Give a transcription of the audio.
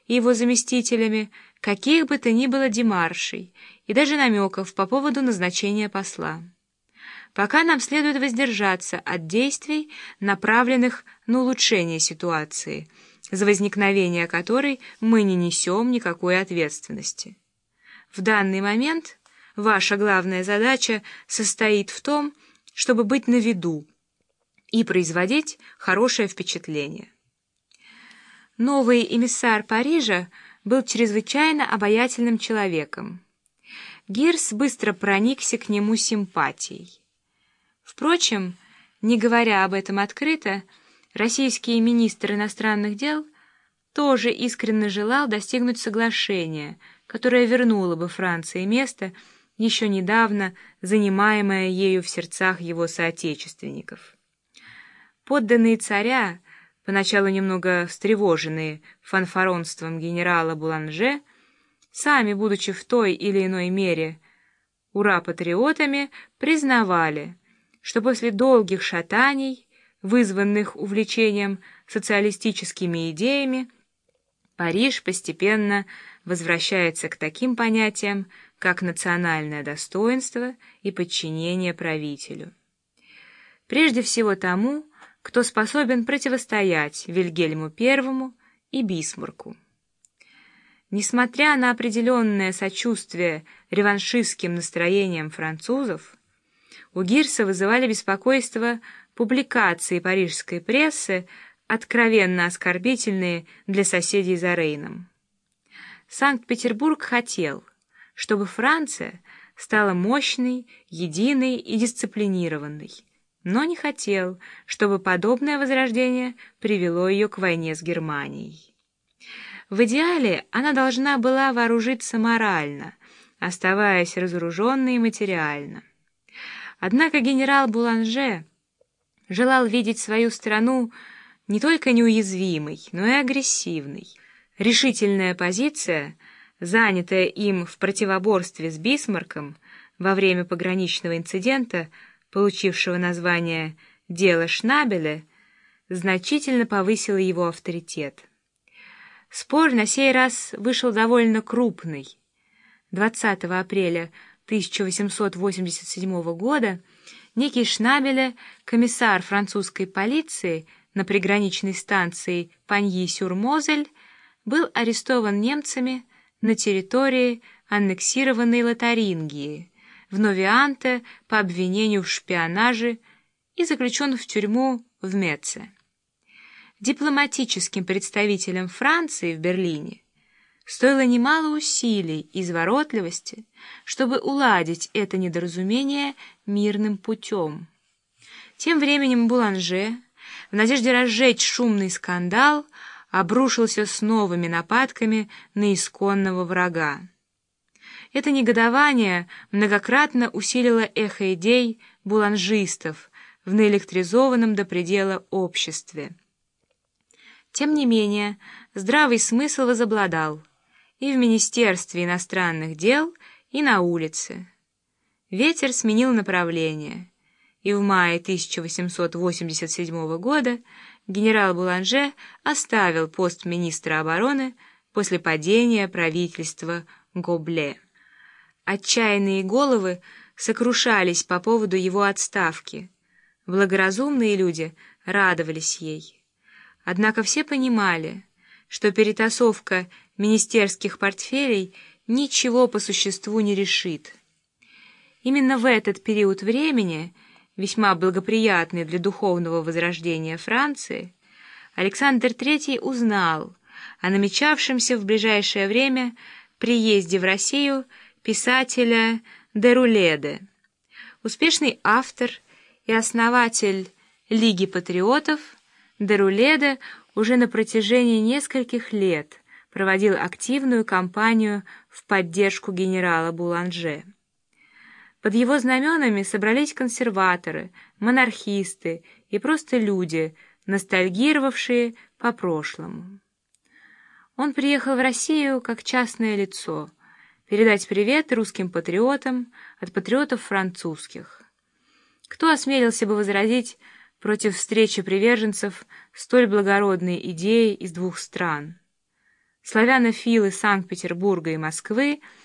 и его заместителями каких бы то ни было демаршей и даже намеков по поводу назначения посла. Пока нам следует воздержаться от действий, направленных на улучшение ситуации, за возникновение которой мы не несем никакой ответственности. В данный момент ваша главная задача состоит в том, чтобы быть на виду и производить хорошее впечатление. Новый эмиссар Парижа был чрезвычайно обаятельным человеком. Гирс быстро проникся к нему симпатией. Впрочем, не говоря об этом открыто, российский министр иностранных дел тоже искренне желал достигнуть соглашения, которое вернуло бы Франции место, еще недавно занимаемое ею в сердцах его соотечественников. Подданные царя, поначалу немного встревоженные фанфаронством генерала Буланже, сами, будучи в той или иной мере ура-патриотами, признавали, что после долгих шатаний, вызванных увлечением социалистическими идеями, Париж постепенно возвращается к таким понятиям, как национальное достоинство и подчинение правителю. Прежде всего тому, кто способен противостоять Вильгельму I и Бисмарку. Несмотря на определенное сочувствие реваншистским настроениям французов, у Гирса вызывали беспокойство публикации парижской прессы, откровенно оскорбительные для соседей за Рейном. Санкт-Петербург хотел, чтобы Франция стала мощной, единой и дисциплинированной, но не хотел, чтобы подобное возрождение привело ее к войне с Германией. В идеале она должна была вооружиться морально, оставаясь разоруженной материально. Однако генерал Буланже желал видеть свою страну не только неуязвимой, но и агрессивной. Решительная позиция, занятая им в противоборстве с Бисмарком во время пограничного инцидента, получившего название «Дело Шнабеля», значительно повысила его авторитет. Спор на сей раз вышел довольно крупный. 20 апреля 1887 года некий Шнабеля, комиссар французской полиции на приграничной станции Паньи-сюр-Мозель, был арестован немцами на территории аннексированной Лотарингии в Новианте по обвинению в шпионаже и заключен в тюрьму в Меце. Дипломатическим представителям Франции в Берлине стоило немало усилий и изворотливости, чтобы уладить это недоразумение мирным путем. Тем временем Буланже, в надежде разжечь шумный скандал, обрушился с новыми нападками на исконного врага. Это негодование многократно усилило эхо идей буланжистов в наэлектризованном до предела обществе. Тем не менее, здравый смысл возобладал и в Министерстве иностранных дел, и на улице. Ветер сменил направление, и в мае 1887 года генерал Буланже оставил пост министра обороны после падения правительства Гобле. Отчаянные головы сокрушались по поводу его отставки. Благоразумные люди радовались ей. Однако все понимали, что перетасовка министерских портфелей ничего по существу не решит. Именно в этот период времени, весьма благоприятный для духовного возрождения Франции, Александр III узнал о намечавшемся в ближайшее время приезде в Россию писателя Деруледе. Успешный автор и основатель Лиги патриотов, Деруледе уже на протяжении нескольких лет проводил активную кампанию в поддержку генерала Буланже. Под его знаменами собрались консерваторы, монархисты и просто люди, ностальгировавшие по прошлому. Он приехал в Россию как частное лицо, передать привет русским патриотам от патриотов французских. Кто осмелился бы возразить против встречи приверженцев столь благородной идеи из двух стран? Славянофилы Санкт-Петербурга и Москвы